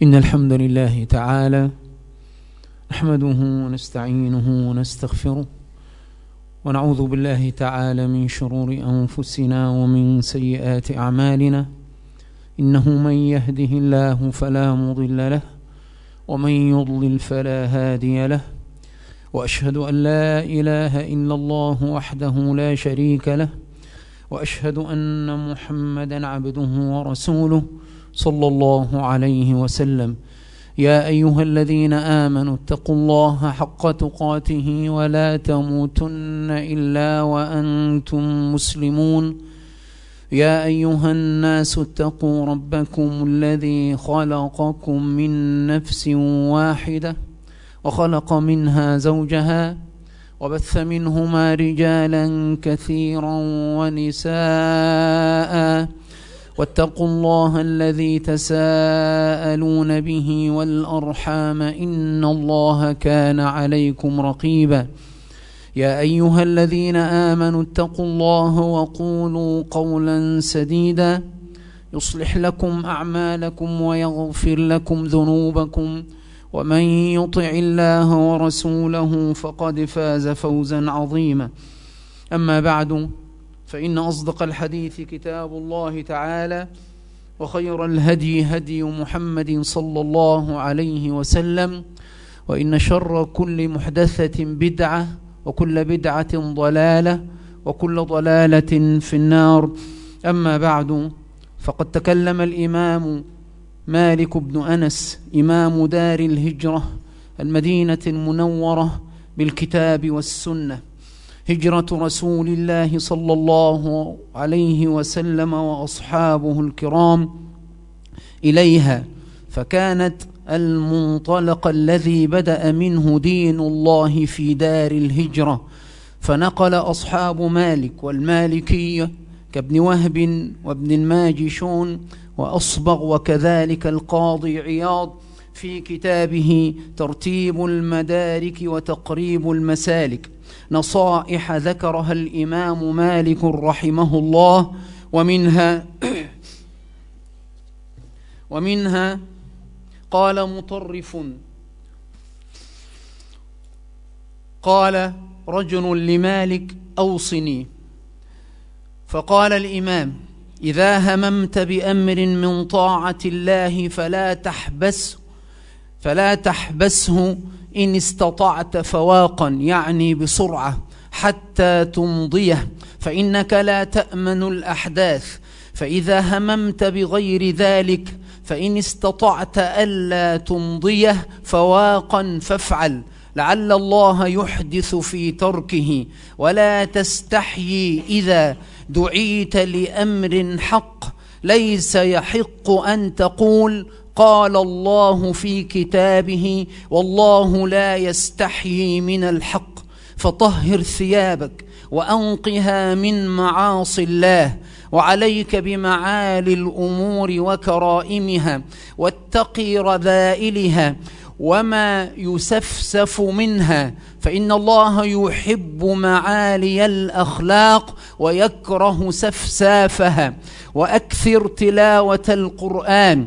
إن الحمد لله تعالى نحمده ونستعينه ونستغفره ونعوذ بالله تعالى من شرور أنفسنا ومن سيئات أعمالنا. إنه من يهده الله فلا مضل له ومن يضلل فلا هادي له، وأشهد أن لا إله إلا الله وحده لا شريك له، وأشهد أن محمدا عبده ورسوله صلى الله عليه وسلم. يا أيها الذين آمنوا اتقوا الله حق تقاته ولا تموتن إلا وأنتم مسلمون. يا أيها الناس اتقوا ربكم الذي خلقكم من نفس واحدة وخلق منها زوجها وبث منهما رجالا كثيرا ونساء، واتقوا الله الذي تساءلون به والأرحام إن الله كان عليكم رقيبا. يا أيها الذين آمنوا اتقوا الله وقولوا قولا سديدا يصلح لكم أعمالكم ويغفر لكم ذنوبكم، ومن يطع الله ورسوله فقد فاز فوزا عظيما. أما بعد، فإن أصدق الحديث كتاب الله تعالى، وخير الهدي هدي محمد صلى الله عليه وسلم، وإن شر كل محدثة بدعة، وكل بدعة ضلالة، وكل ضلالة في النار. أما بعد، فقد تكلم الإمام مالك بن أنس إمام دار الهجرة المدينة المنورة بالكتاب والسنة، هجرة رسول الله صلى الله عليه وسلم وأصحابه الكرام إليها، فكانت المنطلق الذي بدأ منه دين الله في دار الهجرة. فنقل أصحاب مالك والمالكية كابن وهب وابن الماجشون وأصبغ وكذلك القاضي عياض في كتابه ترتيب المدارك وتقريب المسالك نصائح ذكرها الإمام مالك رحمه الله، ومنها قال مطرف: قال رجل لمالك: أوصني. فقال الإمام: إذا هممت بأمر من طاعة الله فلا تحبسه إن استطعت فواقا، يعني بسرعة، حتى تمضيه، فإنك لا تأمن الأحداث. فإذا هممت بغير ذلك فإن استطعت ألا تمضيه فواقا فافعل، لعل الله يحدث في تركه. ولا تستحيي إذا دعيت لأمر حق، ليس يحق أن تقول قال الله في كتابه والله لا يستحيي من الحق. فطهر ثيابك وأنقها من معاصي الله، وعليك بمعالي الأمور وكرائمها، واتقي رذائلها وما يسفسف منها، فإن الله يحب معالي الأخلاق ويكره سفسافها. وأكثر تلاوة القرآن،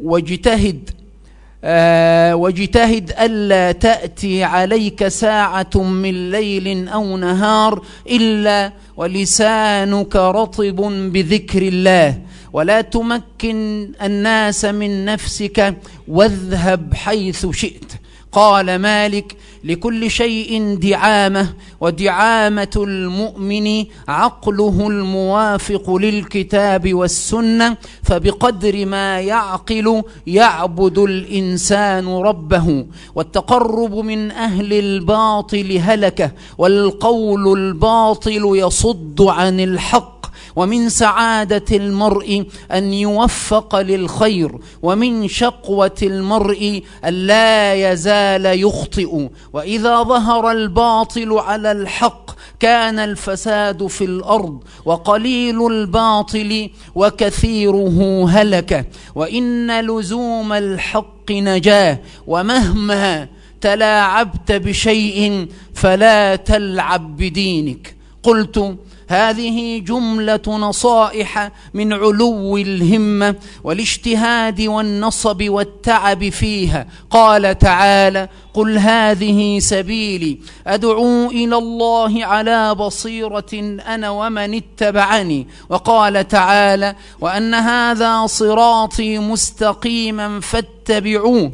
واجتهد ألا تأتي عليك ساعة من ليل أو نهار إلا ولسانك رطب بذكر الله. ولا تمكن الناس من نفسك واذهب حيث شئت. قال مالك: لكل شيء دعامة، ودعامة المؤمن عقله الموافق للكتاب والسنة، فبقدر ما يعقل يعبد الإنسان ربه. والتقرب من أهل الباطل هلكة، والقول الباطل يصد عن الحق. ومن سعادة المرء أن يوفق للخير، ومن شقوة المرء أن لا يزال يخطئ. وإذا ظهر الباطل على الحق كان الفساد في الأرض، وقليل الباطل وكثيره هلكة. وإن لزوم الحق نجاة، ومهما تلاعبت بشيء فلا تلعب بدينك. قلت: هذه جملة نصائح من علو الهمة والاجتهاد والنصب والتعب فيها. قال تعالى: قل هذه سبيلي أدعو إلى الله على بصيرة أنا ومن اتبعني. وقال تعالى: وأن هذا صراطي مستقيما فاتبعوه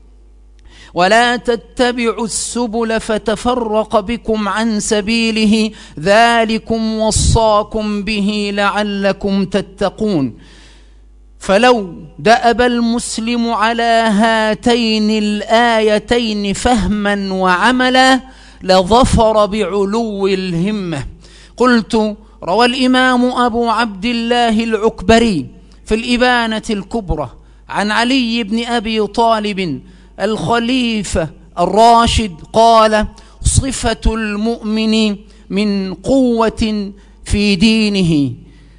ولا تتبعوا السبل فتفرق بكم عن سبيله ذلكم وصاكم به لعلكم تتقون. فلو دأب المسلم على هاتين الآيتين فهما وعملا لظفر بعلو الهمة. قلت: روى الإمام أبو عبد الله العكبري في الإبانة الكبرى عن علي بن أبي طالب الخليفة الراشد قال: صفة المؤمن من قوة في دينه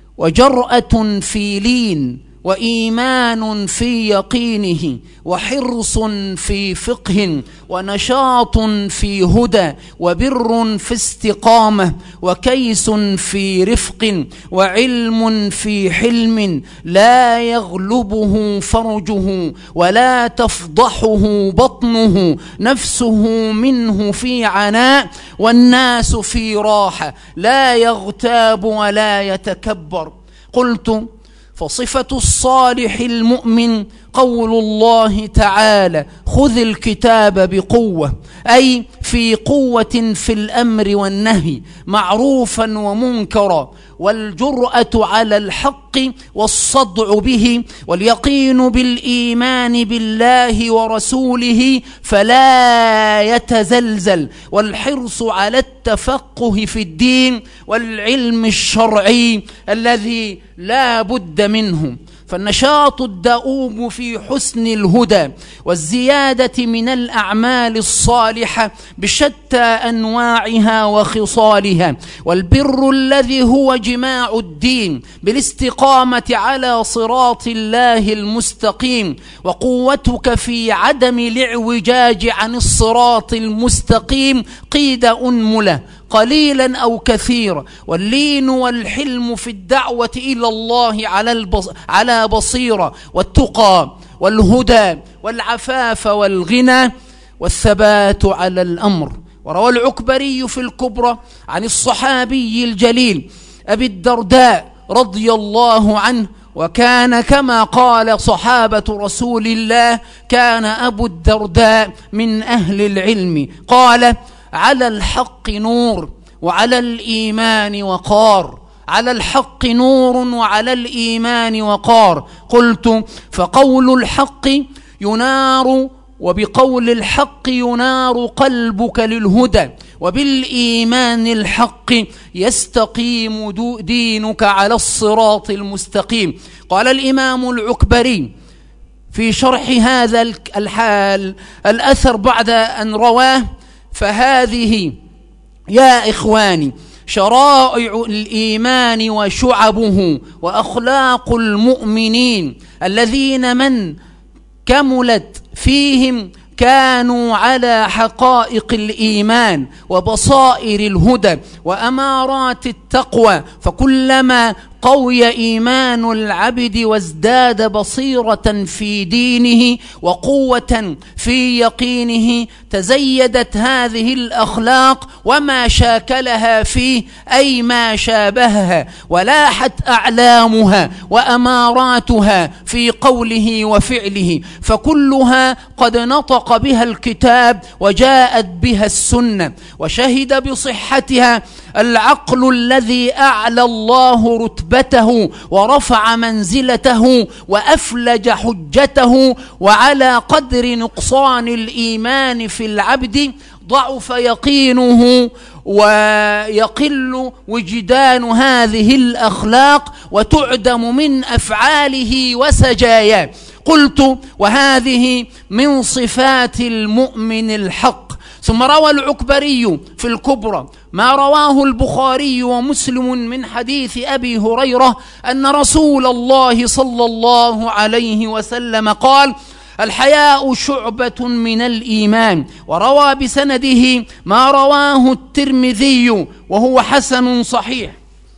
وجرأة في لين وإيمان في يقينه وحرص في فقه ونشاط في هدى وبر في استقامة وكيس في رفق وعلم في حلم لا يغلبه فرجه ولا تفضحه بطنه نفسه منه في عناء والناس في راحة لا يغتاب ولا يتكبر. قلت: فصفة الصالح المؤمن قول الله تعالى: خذ الكتاب بقوة، أي في قوة في الأمر والنهي معروفا ومنكرا، والجرأة على الحق والصدع به واليقين بالإيمان بالله ورسوله فلا يتزلزل، والحرص على التفقه في الدين والعلم الشرعي الذي لا بد منه. فالنشاط الدؤوب في حسن الهدى والزيادة من الأعمال الصالحة بشتى أنواعها وخصالها، والبر الذي هو جماع الدين بالاستقامة على صراط الله المستقيم، وقوتك في عدم الاعوجاج عن الصراط المستقيم قيد أنملة قليلا أو كثيرا، واللين والحلم في الدعوة إلى الله على بصيرة، والتقى والهدى والعفاف والغنى والثبات على الأمر. وروى العكبري في الكبرى عن الصحابي الجليل أبي الدرداء رضي الله عنه، وكان كما قال صحابة رسول الله كان أبو الدرداء من أهل العلم، قال: على الحق نور وعلى الإيمان وقار، على الحق نور وعلى الإيمان وقار. قلت: فقول الحق ينار، وبقول الحق ينار قلبك للهدى، وبالإيمان الحق يستقيم دينك على الصراط المستقيم. قال الإمام العكبري في شرح هذا الأثر بعد أن رواه: فهذه يا إخواني شرائع الإيمان وشعبه وأخلاق المؤمنين الذين من كملت فيهم كانوا على حقائق الإيمان وبصائر الهدى وأمارات التقوى، فكلما قوي إيمان العبد وازداد بصيرة في دينه وقوة في يقينه تزيدت هذه الأخلاق وما شاكلها فيه، أي ما شابهها، ولاحت أعلامها وأماراتها في قوله وفعله، فكلها قد نطق بها الكتاب وجاءت بها السنة، وشهد بصحتها العقل الذي أعلى الله رتبته ورفع منزلته وأفلج حجته. وعلى قدر نقصان الإيمان في العبد ضعف يقينه ويقل وجدان هذه الأخلاق وتعدم من أفعاله وسجاياه. قلت: وهذه من صفات المؤمن الحق. ثم روى العكبري في الكبرى ما رواه البخاري ومسلم من حديث أبي هريرة أن رسول الله صلى الله عليه وسلم قال: الحياء شعبة من الإيمان. وروى بسنده ما رواه الترمذي وهو حسن صحيح.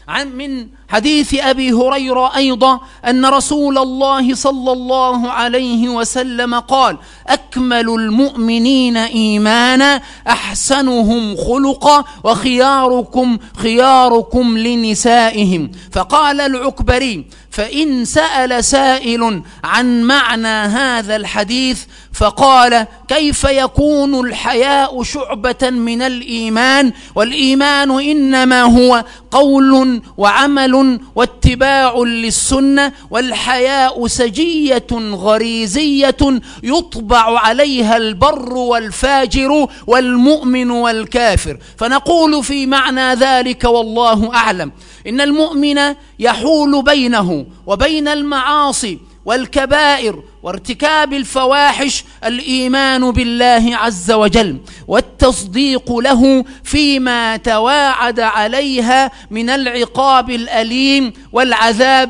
من حديث أبي هريرة أيضا أن رسول الله صلى الله عليه وسلم قال: أكمل المؤمنين إيمانا أحسنهم خلقا وخياركم خياركم لنسائهم. فقال العكبري: فإن سأل سائل عن معنى هذا الحديث فقال: كيف يكون الحياء شعبة من الإيمان؟ والإيمان إنما هو قول وعمل واتباع للسنة، والحياء سجية غريزية يطبع عليها البر والفاجر والمؤمن والكافر. فنقول في معنى ذلك والله أعلم إن المؤمن يحول بينه وبين المعاصي والكبائر وارتكاب الفواحش الإيمان بالله عز وجل والتصديق له فيما تواعد عليها من العقاب الأليم والعذاب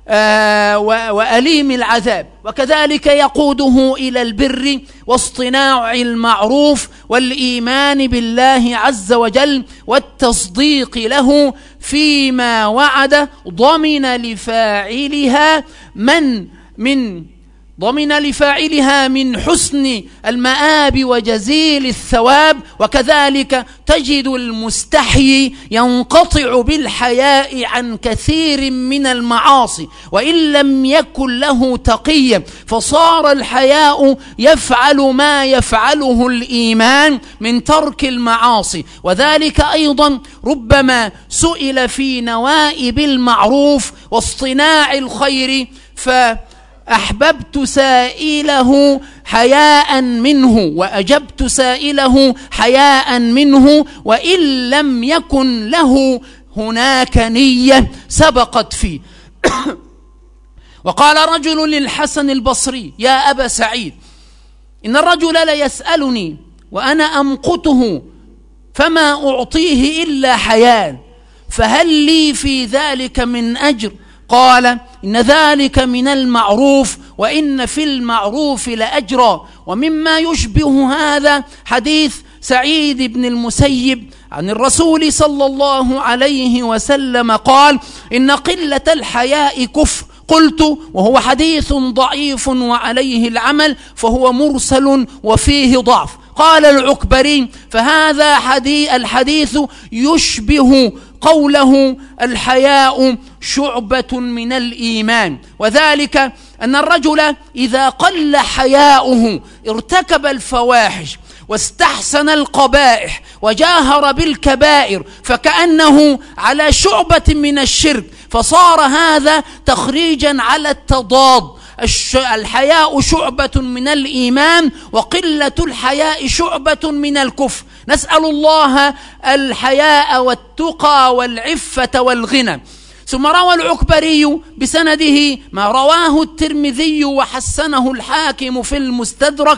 وأليم العذاب، وكذلك يقوده إلى البر واصطناع المعروف والإيمان بالله عز وجل والتصديق له فيما وعد ضمن لفاعلها من حسن المآب وجزيل الثواب. وكذلك تجد المستحيي ينقطع بالحياء عن كثير من المعاصي وإن لم يكن له تقيا، فصار الحياء يفعل ما يفعله الإيمان من ترك المعاصي. وذلك أيضا ربما سئل في نوائب المعروف واصطناع الخير فأحببت سائله حياء منه وأجبت سائله حياء منه وإن لم يكن له هناك نية سبقت فيه. وقال رجل للحسن البصري: يا أبا سعيد، إن الرجل ليسألني وأنا أمقته فما أعطيه إلا حياء، فهل لي في ذلك من أجر؟ قال: إن ذلك من المعروف وإن في المعروف لأجرا. ومما يشبه هذا حديث سعيد بن المسيب عن الرسول صلى الله عليه وسلم قال: إن قلة الحياء كفر. قلت: وهو حديث ضعيف وعليه العمل فهو مرسل وفيه ضعف. قال العكبري: فهذا الحديث يشبه قوله الحياء شعبة من الإيمان، وذلك أن الرجل إذا قل حياؤه ارتكب الفواحش واستحسن القبائح وجاهر بالكبائر فكأنه على شعبة من الشرك، فصار هذا تخريجا على التضاد. الحياء شعبة من الإيمان وقلة الحياء شعبة من الكفر. نسأل الله الحياء والتقى والعفة والغنى. ثم روى العكبري بسنده ما رواه الترمذي وحسنه الحاكم في المستدرك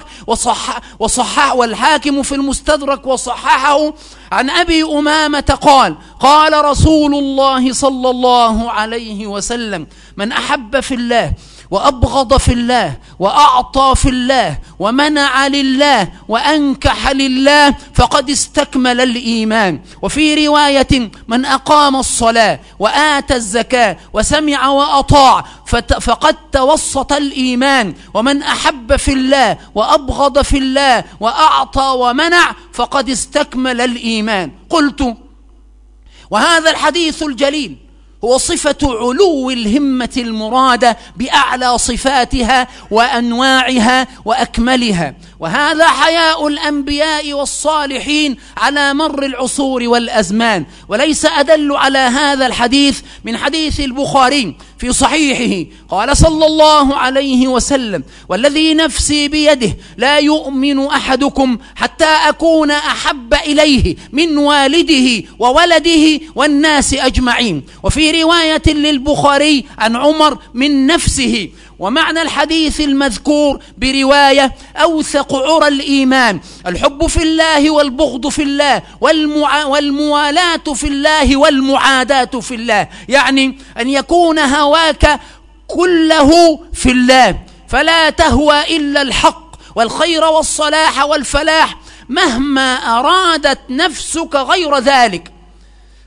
والحاكم في المستدرك وصححه عن أبي أمامة قال: قال رسول الله صلى الله عليه وسلم: من أحب في الله وأبغض في الله وأعطى في الله ومنع لله وأنكح لله فقد استكمل الإيمان. وفي رواية: من أقام الصلاة وآتى الزكاة وسمع وأطاع فقد توسط الإيمان. ومن أحب في الله وأبغض في الله وأعطى ومنع فقد استكمل الإيمان. قلت: وهذا الحديث الجليل هو صفة علو الهمة المرادة بأعلى صفاتها وأنواعها وأكملها، وهذا حياء الأنبياء والصالحين على مر العصور والأزمان. وليس أدل على هذا الحديث من حديث البخاري في صحيحه قال صلى الله عليه وسلم: والذي نفسي بيده لا يؤمن أحدكم حتى أكون أحب إليه من والده وولده والناس أجمعين. وفي رواية للبخاري عن عمر من نفسه. ومعنى الحديث المذكور برواية أوثق عرى الإيمان الحب في الله والبغض في الله والموالاة في الله والمعاداة في الله، يعني أن يكون هواك كله في الله، فلا تهوى إلا الحق والخير والصلاح والفلاح مهما أرادت نفسك غير ذلك.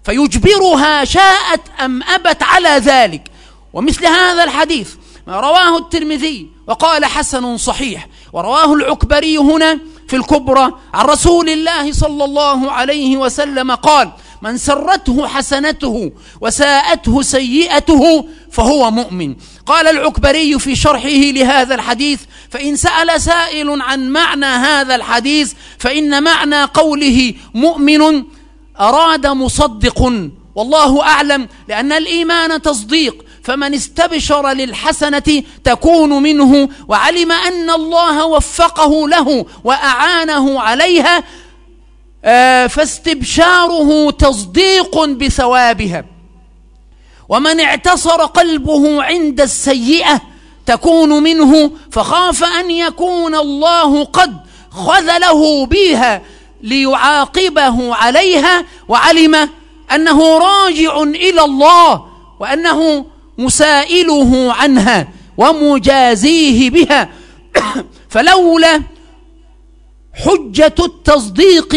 فيجبرها شاءت أم أبت على ذلك. ومثل هذا الحديث ما رواه الترمذي وقال حسن صحيح، ورواه العكبري هنا في الكبرى عن رسول الله صلى الله عليه وسلم قال: من سرته حسنته وساءته سيئته فهو مؤمن. قال العكبري في شرحه لهذا الحديث: فإن سأل سائل عن معنى هذا الحديث فإن معنى قوله مؤمن أراد مصدق، والله أعلم، لأن الإيمان تصديق، فمن استبشر للحسنة تكون منه وعلم أن الله وفقه له وأعانه عليها فاستبشاره تصديق بثوابها. ومن اعتصر قلبه عند السيئة تكون منه فخاف أن يكون الله قد خذله بها ليعاقبه عليها، وعلم أنه راجع إلى الله وأنه مسائله عنها ومجازيه بها، فلولا حجة التصديق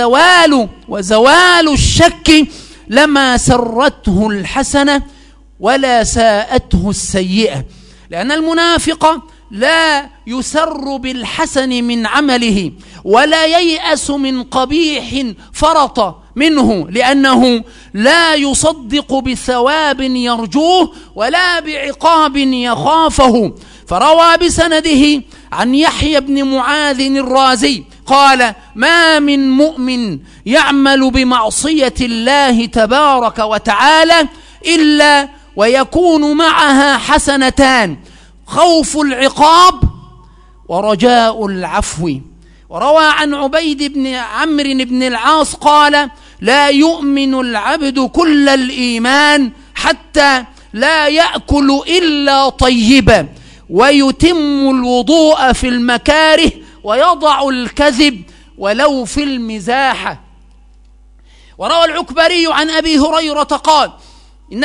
وزوال الشك لما سرته الحسنة ولا ساءته السيئة. لأن المنافق لا يسر بالحسن من عمله ولا ييأس من قبيح فرط منه، لأنه لا يصدق بثواب يرجوه ولا بعقاب يخافه. فروى بسنده عن يحيى بن معاذ الرازي قال: ما من مؤمن يعمل بمعصية الله تبارك وتعالى إلا ويكون معها حسنتان: خوف العقاب ورجاء العفو. وروى عن عبيد بن عمرو بن العاص قال: لا يؤمن العبد كل الإيمان حتى لا يأكل إلا طيبا، ويتم الوضوء في المكاره، ويضع الكذب ولو في المزاح. وروى العكبري عن أبي هريرة قال: إن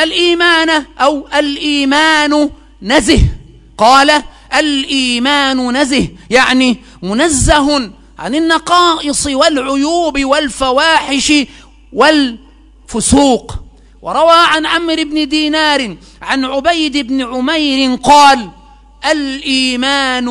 الإيمان نزه. قال: الإيمان نزه يعني منزه عن النقائص والعيوب والفواحش والفسوق. وروى عن عمرو بن دينار عن عبيد بن عمير قال: الإيمان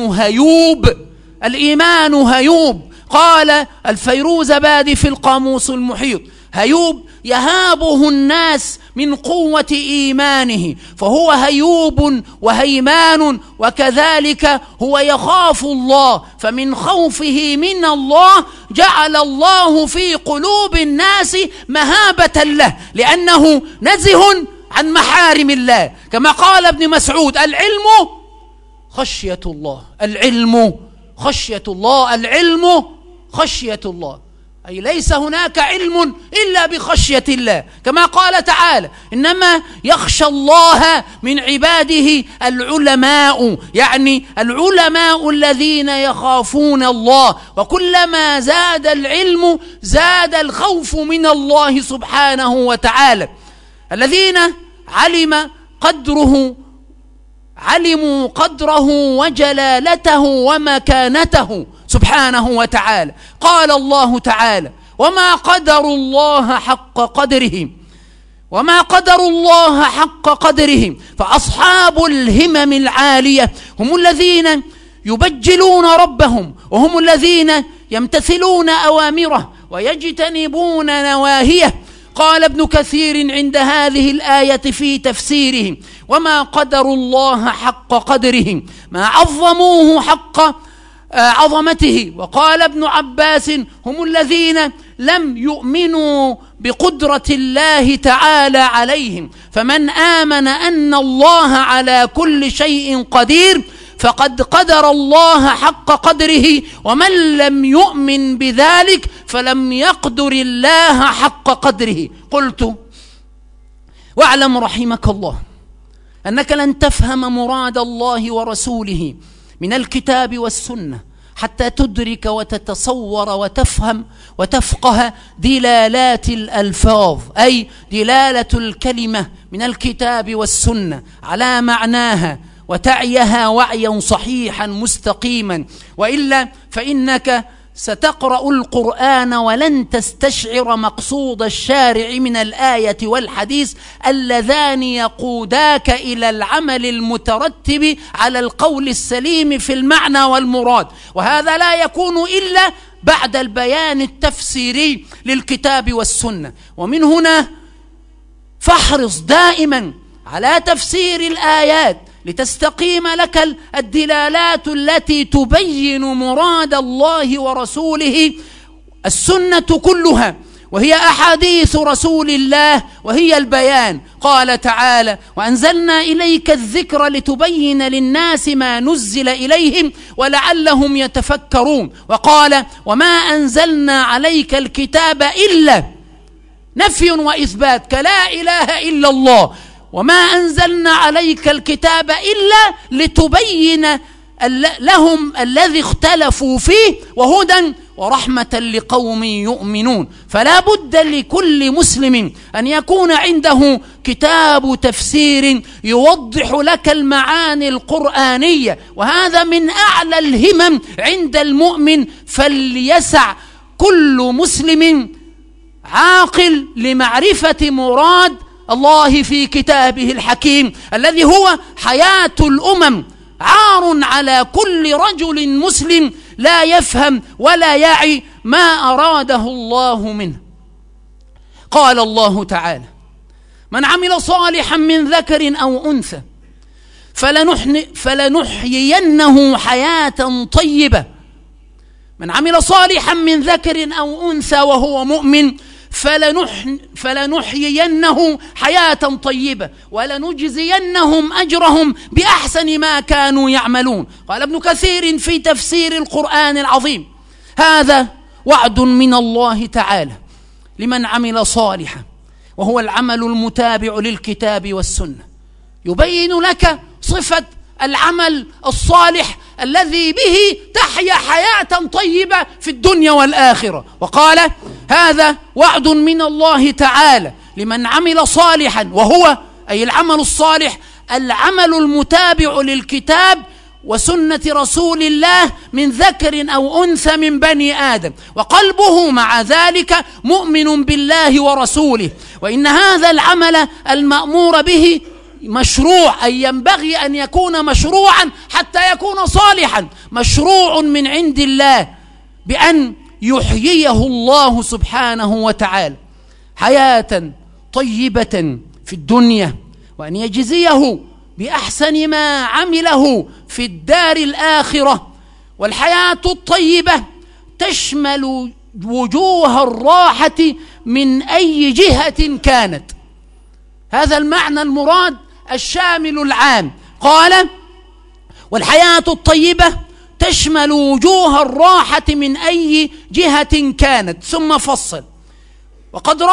هيوب. قال الفيروزبادي في القاموس المحيط: هيوب يهابه الناس من قوة إيمانه، فهو هيوب وهيمان، وكذلك هو يخاف الله، فمن خوفه من الله جعل الله في قلوب الناس مهابة له، لأنه نزه عن محارم الله، كما قال ابن مسعود: العلم خشية الله، العلم خشية الله، العلم خشية الله، أي ليس هناك علم إلا بخشية الله، كما قال تعالى: إنما يخشى الله من عباده العلماء، يعني العلماء الذين يخافون الله. وكلما زاد العلم زاد الخوف من الله سبحانه وتعالى. الذين علموا قدره وجلالته ومكانته سبحانه وتعالى. قال الله تعالى: وما قدروا الله حق قدره. فأصحاب الهمم العالية هم الذين يبجلون ربهم، وهم الذين يمتثلون أوامره ويجتنبون نواهيه. قال ابن كثير عند هذه الآية في تفسيره: وما قدروا الله حق قدره، ما عظموه حق عظمته. وقال ابن عباس: هم الذين لم يؤمنوا بقدرة الله تعالى عليهم، فمن آمن أن الله على كل شيء قدير فقد قدر الله حق قدره، ومن لم يؤمن بذلك فلم يقدر الله حق قدره. قلت: واعلم رحمك الله أنك لن تفهم مراد الله ورسوله من الكتاب والسنة حتى تدرك وتتصور وتفهم وتفقه دلالات الألفاظ، أي دلالة الكلمة من الكتاب والسنة على معناها، وتعيها وعيا صحيحا مستقيما، وإلا فإنك ستقرأ القرآن ولن تستشعر مقصود الشارع من الآية والحديث اللذان يقوداك إلى العمل المترتب على القول السليم في المعنى والمراد، وهذا لا يكون إلا بعد البيان التفسيري للكتاب والسنة. ومن هنا فاحرص دائما على تفسير الآيات لتستقيم لك الدلالات التي تبين مراد الله ورسوله، السنة كلها وهي أحاديث رسول الله وهي البيان. قال تعالى: وأنزلنا إليك الذكر لتبين للناس ما نزل إليهم ولعلهم يتفكرون. وقال: وما أنزلنا عليك الكتاب إلا نفي وإثبات كلا إله إلا الله، وما أنزلنا عليك الكتاب إلا لتبين لهم الذي اختلفوا فيه وهدى ورحمة لقوم يؤمنون. فلا بد لكل مسلم أن يكون عنده كتاب تفسير يوضح لك المعاني القرآنية، وهذا من أعلى الهمم عند المؤمن. فليسع كل مسلم عاقل لمعرفة مراد الله في كتابه الحكيم الذي هو حياة الأمم. عار على كل رجل مسلم لا يفهم ولا يعي ما أراده الله منه. قال الله تعالى: من عمل صالحا من ذكر أو أنثى فلنحيينه حياة طيبة. من عمل صالحا من ذكر أو أنثى وهو مؤمن فلنحيينه حياة طيبة ولنجزينهم أجرهم بأحسن ما كانوا يعملون. قال ابن كثير في تفسير القرآن العظيم: هذا وعد من الله تعالى لمن عمل صالحا، وهو العمل المتابع للكتاب والسنة، يبين لك صفة العمل الصالح الذي به تحيا حياة طيبة في الدنيا والآخرة. وقال: هذا وعد من الله تعالى لمن عمل صالحا، وهو أي العمل الصالح العمل المتابع للكتاب وسنة رسول الله من ذكر أو أنثى من بني آدم، وقلبه مع ذلك مؤمن بالله ورسوله. وإن هذا العمل المأمور به مشروع، أي ينبغي أن يكون مشروعا حتى يكون صالحا، مشروع من عند الله بأن يحييه الله سبحانه وتعالى حياة طيبة في الدنيا، وأن يجزيه بأحسن ما عمله في الدار الآخرة. والحياة الطيبة تشمل وجوه الراحة من أي جهة كانت. هذا المعنى المراد الشامل العام. قال: والحياة الطيبة تشمل وجوه الراحة من أي جهة كانت. ثم فصل: وقد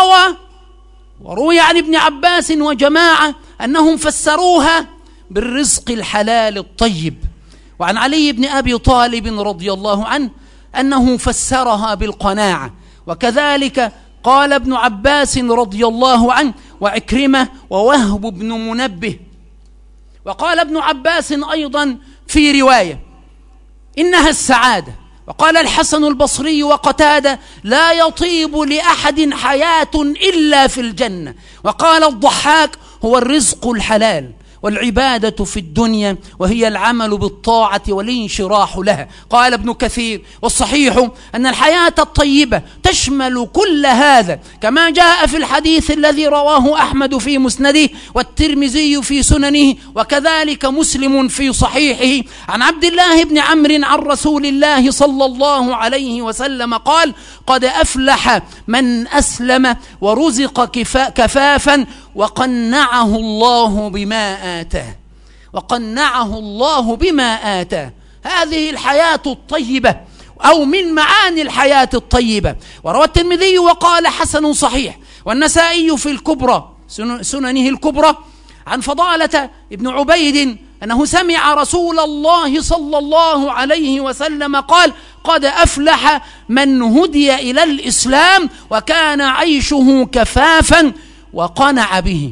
وروي عن ابن عباس وجماعة أنهم فسروها بالرزق الحلال الطيب، وعن علي بن أبي طالب رضي الله عنه أنه فسرها بالقناعة، وكذلك قال ابن عباس رضي الله عنه وعكرمة ووهب بن منبه. وقال ابن عباس أيضا في رواية إنها السعادة. وقال الحسن البصري وقتادة: لا يطيب لأحد حياة إلا في الجنة. وقال الضحاك: هو الرزق الحلال والعبادة في الدنيا، وهي العمل بالطاعة والانشراح لها. قال ابن كثير: والصحيح أن الحياة الطيبة تشمل كل هذا، كما جاء في الحديث الذي رواه أحمد في مسنده والترمذي في سننه، وكذلك مسلم في صحيحه، عن عبد الله بن عمرو عن رسول الله صلى الله عليه وسلم قال: قد أفلح من أسلم ورزق كفافا وقنعه الله بما آتاه. وقنعه الله بما آتاه. هذه الحياة الطيبة أو من معاني الحياة الطيبة. وروى الترمذي وقال: حسن صحيح، والنسائي في الكبرى سننه الكبرى عن فضالة ابن عبيد أنه سمع رسول الله صلى الله عليه وسلم قال: قد أفلح من هدي إلى الإسلام وكان عيشه كفافا وقنع به.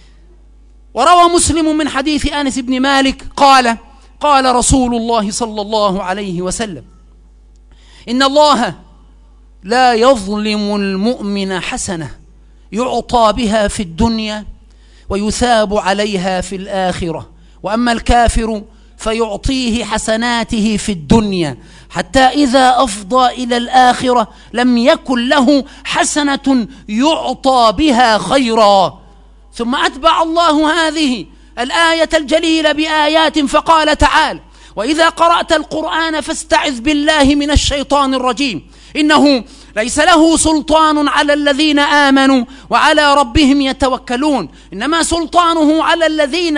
وروى مسلم من حديث أنس بن مالك قال: قال رسول الله صلى الله عليه وسلم: إن الله لا يظلم المؤمن حسنة يعطى بها في الدنيا ويثاب عليها في الآخرة، وأما الكافر فيعطيه حسناته في الدنيا حتى إذا أفضى إلى الآخرة لم يكن له حسنة يعطى بها خيرا. ثم أتبع الله هذه الآية الجليلة بآيات فقال تعالى: وإذا قرأت القرآن فاستعذ بالله من الشيطان الرجيم إنه ليس له سلطان على الذين آمنوا وعلى ربهم يتوكلون، إنما سلطانه على الذين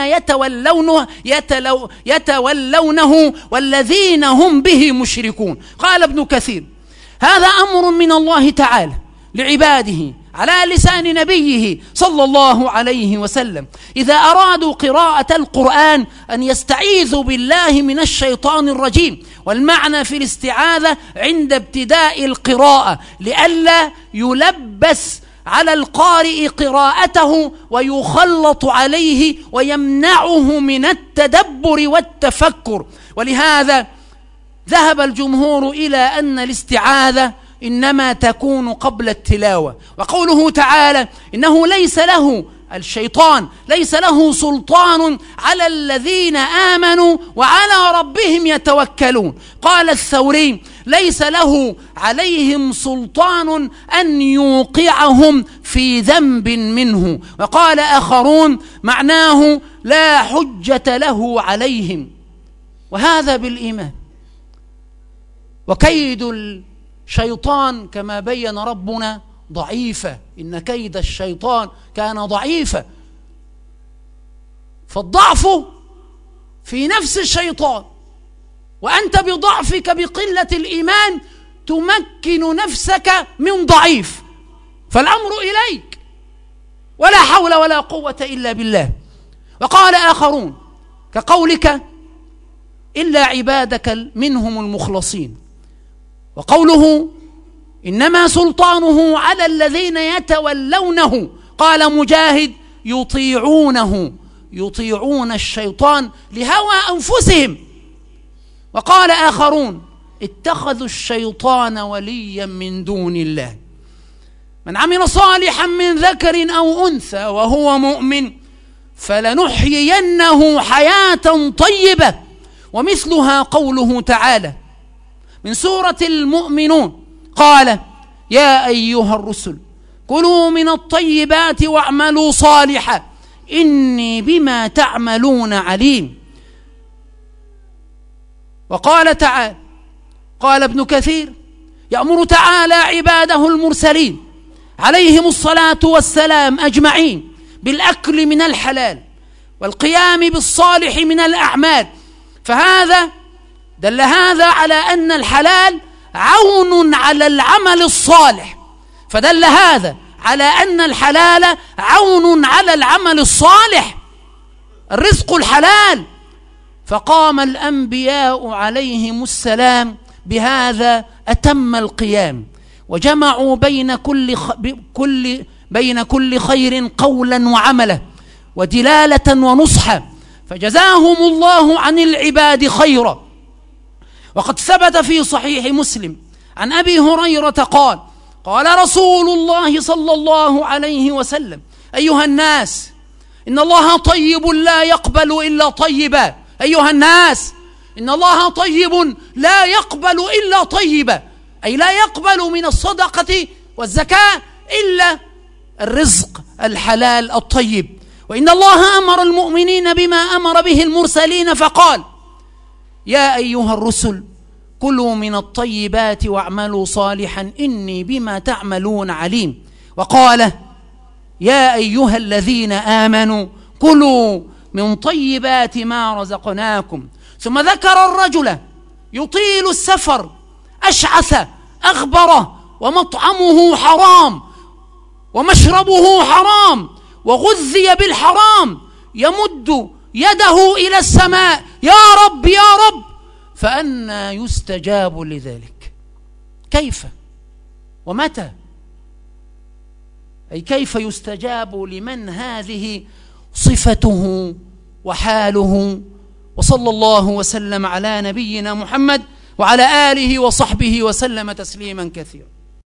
يتولونه والذين هم به مشركون. قال ابن كثير: هذا أمر من الله تعالى لعباده على لسان نبيه صلى الله عليه وسلم إذا أرادوا قراءة القرآن أن يستعيذوا بالله من الشيطان الرجيم. والمعنى في الاستعاذة عند ابتداء القراءة لئلا يلبس على القارئ قراءته ويخلط عليه ويمنعه من التدبر والتفكر. ولهذا ذهب الجمهور إلى أن الاستعاذة إنما تكون قبل التلاوة. وقوله تعالى: إنه ليس له الشيطان ليس له سلطان على الذين آمنوا وعلى ربهم يتوكلون. قال الثوري: ليس له عليهم سلطان أن يوقعهم في ذنب منه. وقال آخرون: معناه لا حجة له عليهم. وهذا بالإيمان. وكيد الشيطان كما بين ربنا ضعيفة، إن كيد الشيطان كان ضعيفا. فالضعف في نفس الشيطان، وأنت بضعفك بقلة الإيمان تمكن نفسك من ضعيف، فالأمر إليك، ولا حول ولا قوة إلا بالله. وقال آخرون كقولك: إلا عبادك منهم المخلصين. وقوله: إنما سلطانه على الذين يتولونه. قال مجاهد: يطيعون الشيطان لهوى أنفسهم. وقال آخرون: اتخذوا الشيطان وليا من دون الله. من عمل صالحا من ذكر أو أنثى وهو مؤمن فلنحيينه حياة طيبة. ومثلها قوله تعالى من سورة المؤمنون: قال: يا أيها الرسل كلوا من الطيبات واعملوا صالحا إني بما تعملون عليم. وقال تعالى: قال ابن كثير: يأمر تعالى عباده المرسلين عليهم الصلاة والسلام أجمعين بالأكل من الحلال والقيام بالصالح من الأعمال. فهذا دل هذا على أن الحلال عون على العمل الصالح، فدل هذا على أن الحلال عون على العمل الصالح، الرزق الحلال. فقام الأنبياء عليهم السلام بهذا أتم القيام، وجمعوا بين كل خير قولا وعملا ودلالة ونصحا، فجزاهم الله عن العباد خيرا. وقد ثبت في صحيح مسلم عن أبي هريرة قال: قال رسول الله صلى الله عليه وسلم: أيها الناس إن الله طيب لا يقبل إلا طيبا. أيها الناس إن الله طيب لا يقبل إلا طيبا، أي لا يقبل من الصدقة والزكاة إلا الرزق الحلال الطيب. وإن الله أمر المؤمنين بما أمر به المرسلين فقال: يا أيها الرسل كلوا من الطيبات واعملوا صالحا إني بما تعملون عليم. وقال: يا أيها الذين آمنوا كلوا من طيبات ما رزقناكم. ثم ذكر الرجل يطيل السفر أشعث أغبر ومطعمه حرام ومشربه حرام وغذي بالحرام يمد يده إلى السماء: يا رب يا رب، فأنى يستجاب لذلك؟ كيف ومتى؟ أي كيف يستجاب لمن هذه صفته وحاله؟ وصلى الله وسلم على نبينا محمد وعلى آله وصحبه وسلم تسليما كثيرا.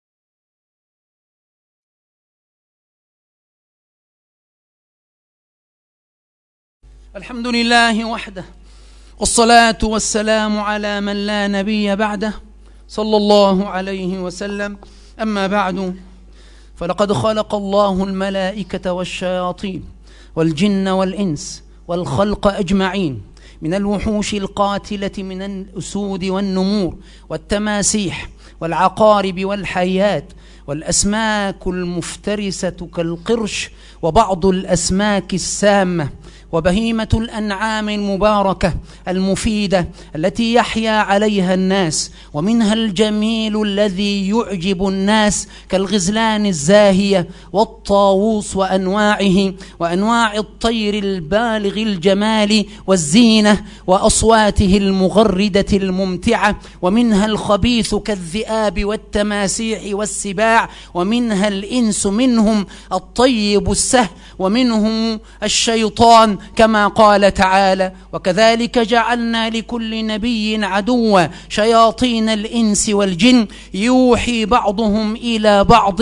الحمد لله وحده، والصلاة والسلام على من لا نبي بعده، صلى الله عليه وسلم. أما بعد، فلقد خلق الله الملائكة والشياطين والجن والإنس والخلق أجمعين، من الوحوش القاتلة من الأسود والنمور والتماسيح والعقارب والحيات، والأسماك المفترسة كالقرش، وبعض الأسماك السامة، وبهيمة الأنعام المباركة المفيدة التي يحيا عليها الناس، ومنها الجميل الذي يعجب الناس كالغزلان الزاهية والطاووس وأنواعه، وأنواع الطير البالغ الجمال والزينة وأصواته المغردة الممتعة، ومنها الخبيث كالذئاب والتماسيح والسباع، ومنها الإنس منهم الطيب السهل، ومنهم الشيطان كما قال تعالى: وكذلك جعلنا لكل نبي عدوا شياطين الإنس والجن يوحي بعضهم إلى بعض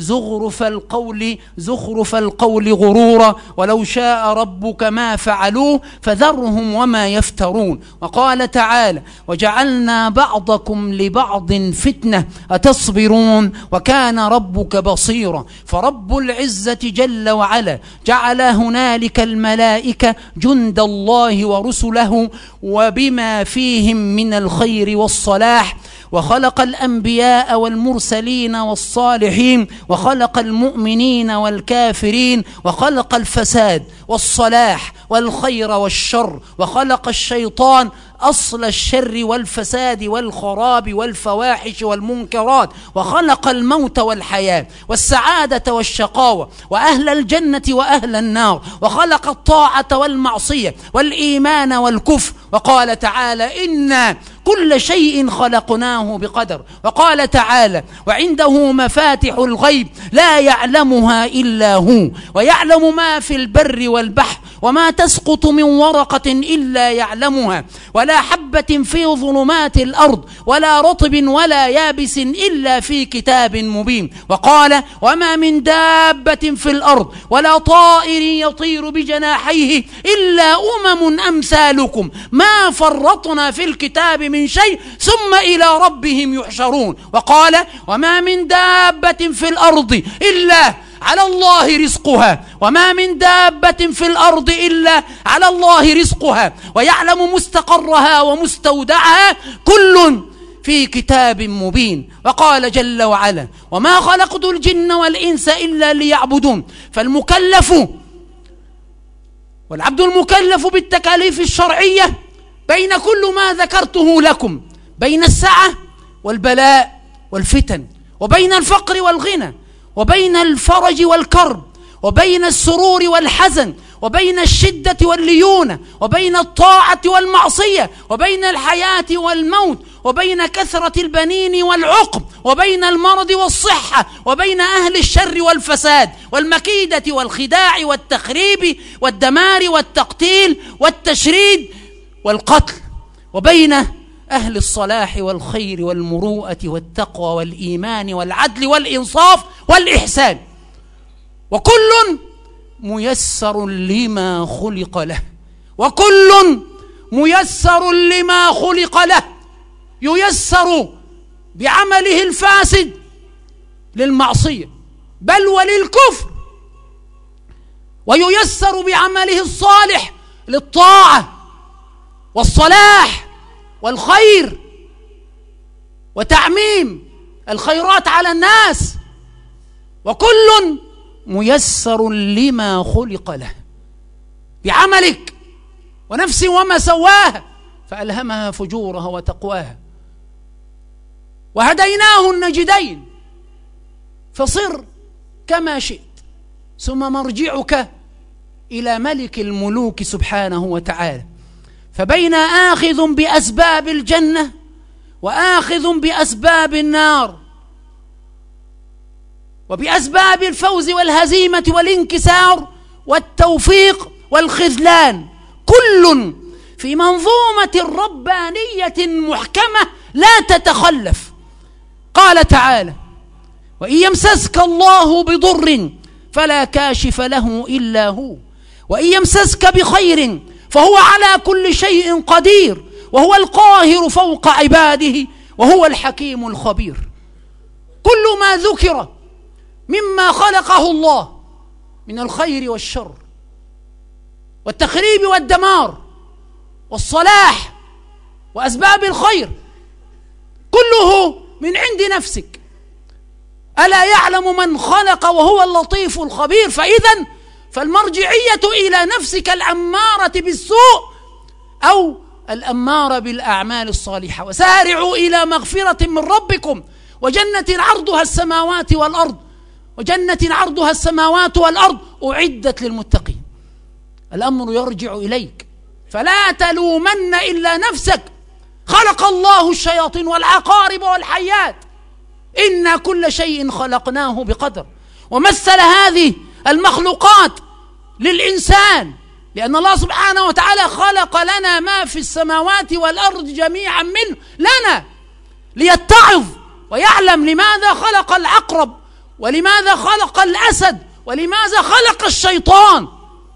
زخرف القول غرورا ولو شاء ربك ما فعلوه فذرهم وما يفترون. وقال تعالى: وجعلنا بعضكم لبعض فتنة أتصبرون وكان ربك بصيرا. فرب العزة جل وعلا جعل هنالك الملائكة جند الله ورسله وبما فيهم من الخير والصلاح، وخلق الأنبياء والمرسلين والصالحين، وخلق المؤمنين والكافرين، وخلق الفساد والصلاح والخير والشر، وخلق الشيطان أصل الشر والفساد والخراب والفواحش والمنكرات، وخلق الموت والحياة والسعادة والشقاوة وأهل الجنة وأهل النار، وخلق الطاعة والمعصية والإيمان والكفر. وقال تعالى: إنا كل شيء خلقناه بقدر. وقال تعالى: وعنده مفاتح الغيب لا يعلمها إلا هو، ويعلم ما في البر والبحر، وما تسقط من ورقة إلا يعلمها، ولا حبة في ظلمات الأرض، ولا رطب ولا يابس إلا في كتاب مبين. وقال: وما من دابة في الأرض ولا طائر يطير بجناحيه إلا أمثالكم ما فرطنا في الكتاب من شيء ثم إلى ربهم يحشرون. وقال: وما من دابة في الأرض إلا على الله رزقها، وما من دابة في الأرض إلا على الله رزقها، ويعلم مستقرها ومستودعها كل في كتاب مبين. وقال جل وعلا: وما خلقت الجن والإنس إلا ليعبدون. فالمكلف والعبد المكلف بالتكاليف الشرعية بين كل ما ذكرته لكم، بين السعة والبلاء والفتن، وبين الفقر والغنى، وبين الفرج والكرب، وبين السرور والحزن، وبين الشدة والليونة، وبين الطاعة والمعصية، وبين الحياة والموت، وبين كثرة البنين والعقم، وبين المرض والصحة، وبين أهل الشر والفساد والمكيدة والخداع والتخريب والدمار والتقتيل والتشريد والقتل، وبين أهل الصلاح والخير والمروءة والتقوى والإيمان والعدل والإنصاف والإحسان. وكل ميسر لما خلق له، وكل ميسر لما خلق له. ييسر بعمله الفاسد للمعصية بل وللكفر، وييسر بعمله الصالح للطاعة والصلاح والخير وتعميم الخيرات على الناس. وكل ميسر لما خلق له، بعملك ونفس وما سواها فألهمها فجورها وتقواها، وهديناه النجدين، فصر كما شئت، ثم مرجعك إلى ملك الملوك سبحانه وتعالى. فبين آخذ بأسباب الجنة وآخذ بأسباب النار، وبأسباب الفوز والهزيمة والانكسار والتوفيق والخذلان، كل في منظومة ربانية محكمة لا تتخلف. قال تعالى: وإن يمسسك الله بضر فلا كاشف له إلا هو، وإن يمسسك بخير فهو على كل شيء قدير، وهو القاهر فوق عباده، وهو الحكيم الخبير. كل ما ذكر مما خلقه الله من الخير والشر والتخريب والدمار والصلاح وأسباب الخير كله من عند نفسك. ألا يعلم من خلق وهو اللطيف الخبير؟ فالمرجعية إلى نفسك الأمارة بالسوء أو الأمارة بالأعمال الصالحة. وسارعوا إلى مغفرة من ربكم وجنة عرضها السماوات والأرض، وجنة عرضها السماوات والأرض أعدت للمتقين. الأمر يرجع إليك، فلا تلومن إلا نفسك. خلق الله الشياطين والعقارب والحيات، إنا كل شيء خلقناه بقدر. ومثل هذه المخلوقات للإنسان، لأن الله سبحانه وتعالى خلق لنا ما في السماوات والأرض جميعا منه لنا، ليتعظ ويعلم لماذا خلق العقرب، ولماذا خلق الأسد، ولماذا خلق الشيطان.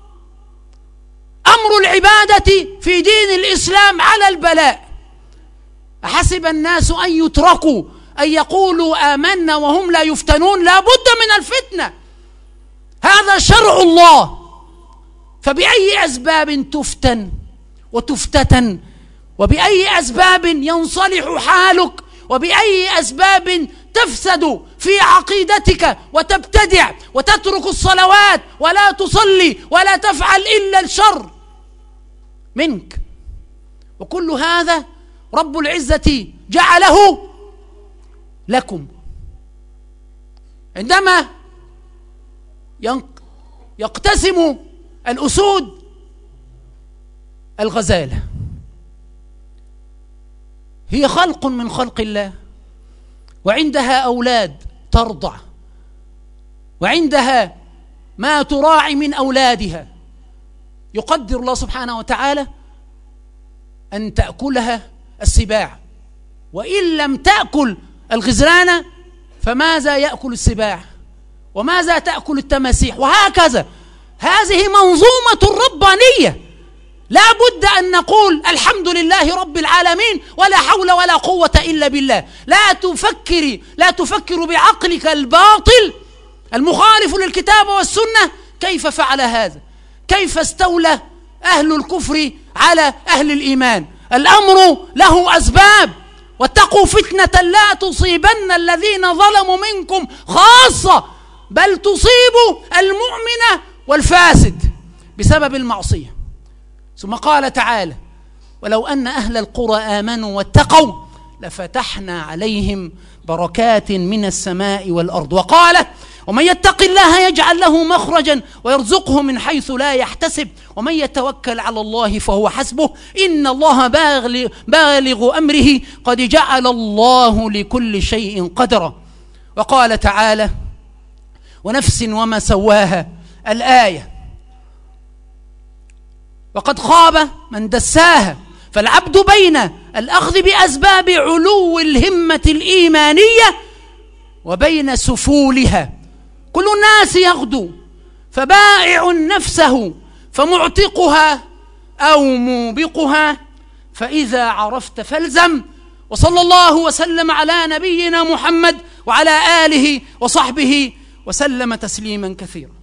أمر العبادة في دين الإسلام على البلاء. أحسب الناس أن يتركوا أن يقولوا آمنا وهم لا يفتنون؟ لا بد من الفتنة، هذا شرع الله. فبأي أسباب تفتن وتفتتن؟ وبأي أسباب ينصلح حالك؟ وبأي أسباب تفسد في عقيدتك وتبتدع وتترك الصلوات ولا تصلي ولا تفعل إلا الشر منك؟ وكل هذا رب العزة جعله لكم. عندما يقتسم الأسود الغزالة، هي خلق من خلق الله، وعندها أولاد ترضع، وعندها ما تراعي من أولادها. يقدر الله سبحانه وتعالى أن تأكلها السباع، وإن لم تأكل الغزلان فماذا يأكل السباع؟ وماذا تأكل التماسيح؟ وهكذا. هذه منظومة ربانية، لا بد أن نقول الحمد لله رب العالمين، ولا حول ولا قوة إلا بالله. لا تفكر بعقلك الباطل المخالف للكتاب والسنة كيف فعل هذا، كيف استولى أهل الكفر على أهل الإيمان. الأمر له أسباب، واتقوا فتنة لا تصيبن الذين ظلموا منكم خاصة، بل تصيب المؤمن والفاسد بسبب المعصية. ثم قال تعالى: ولو أن أهل القرى آمنوا واتقوا لفتحنا عليهم بركات من السماء والأرض. وقال: ومن يتق الله يجعل له مخرجا ويرزقه من حيث لا يحتسب ومن يتوكل على الله فهو حسبه إن الله بالغ أمره قد جعل الله لكل شيء قدرا. وقال تعالى: ونفس وما سواها، الآية. وقد خاب من دساها. فالعبد بين الأخذ بأسباب علو الهمة الإيمانية وبين سفولها. كل الناس يغدو، فبائع نفسه فمعتقها أو موبقها، فإذا عرفت فالزم. وصلى الله وسلم على نبينا محمد وعلى آله وصحبه وسلم تسليما كثيرا.